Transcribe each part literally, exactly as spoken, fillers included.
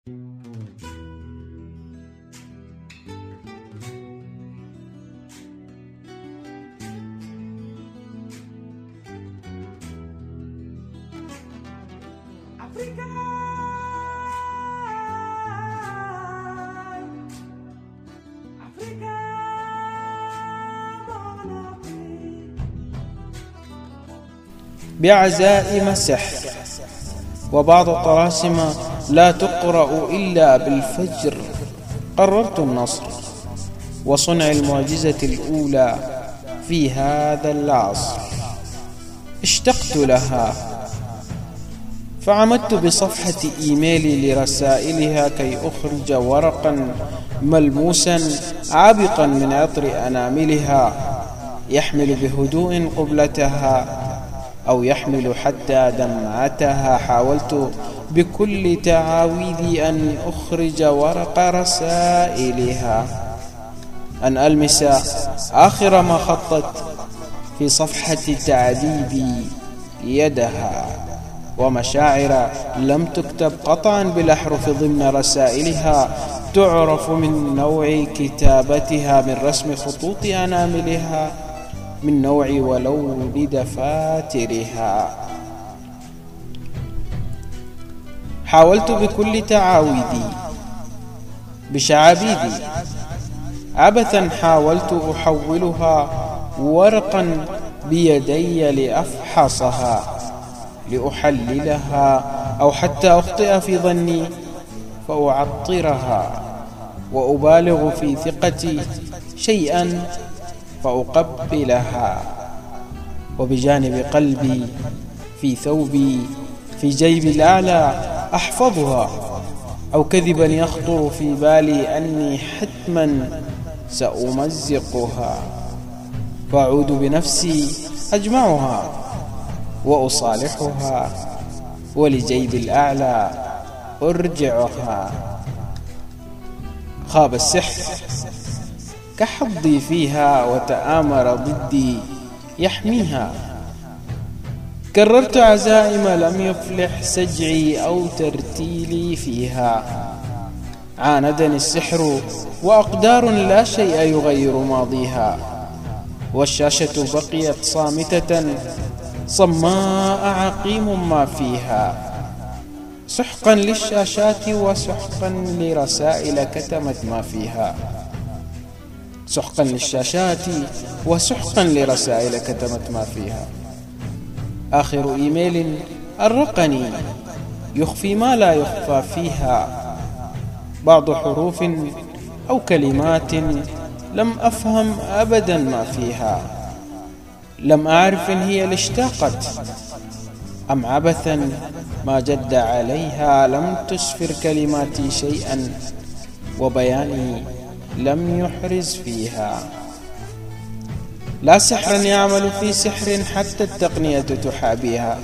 بعزائم سحر وبعض الطلاسم لا تقرأ إلا بالفجر. قررت النصر وصنع المعجزة الأولى في هذا العصر. اشتقت لها فعمدت بصفحة إيميلي لرسائلها كي أخرج ورقا ملموسا عابقا من عطر أناملها يحمل بهدوء قبلتها أو يحمل حتى دمعتها. حاولت بكل تعاويذي أن أخرج ورق رسائلها، أن ألمس آخر ما خطت في صفحة تعذيبي يدها، ومشاعر لم تكتب قطعا بالأحرف ضمن رسائلها تعرف من نوع كتابتها، من رسم خطوط أناملها، من نوع ولون دفاترها. حاولت بكل تعاويذي بشعابيدي عبثا، حاولت أحولها ورقا بيدي لأفحصها لأحللها، أو حتى أخطئ في ظني فأعطرها وأبالغ في ثقتي شيئا فأقبلها، وبجانب قلبي في ثوبي في جيبي الأعلى أحفظها، أو كذبا يخطر في بالي أني حتما سأمزقها، فأعود بنفسي أجمعها وأصالحها، ولجيبي الأعلى أرجعها. خاب السحر كحظي فيها وتآمر ضدي يحميها. كررت عزائم لم يفلح سجعي أو ترتيلي فيها. عاندني السحر وأقدار لا شيء يغير ماضيها، والشاشة بقيت صامتة صماء عقيم ما فيها. سحقا للشاشات وسحقا لرسائل كتمت ما فيها. سحقا للشاشات وسحقا لرسائل كتمت ما فيها. آخر إيميل أرقني يخفي ما لا يخفى فيها، بعض حروف أو كلمات لم أفهم أبدا ما فيها. لم أعرف إن هي لاشتاقت أم عبثا ما جد عليها. لم تسفر كلماتي شيئا وبياني لم يحرز فيها. لا سحرا يعمل في سحر حتى التقنية تحابيها.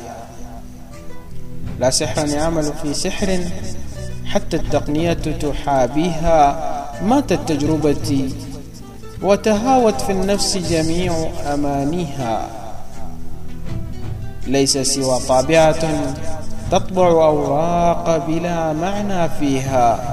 لا سحرا يعمل في سحر حتى التقنية تحابيها. ماتت تجربتي وتهاوت في النفس جميع أمانيها. ليس سوى طابعة تطبع أوراق بلا معنى فيها.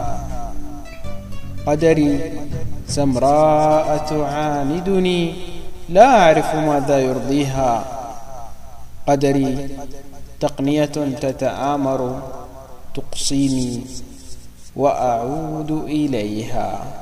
قدري سمراء تعاندني لا أعرف ماذا يرضيها. قدري تقنية تتآمر تقصيني وأعود إليها.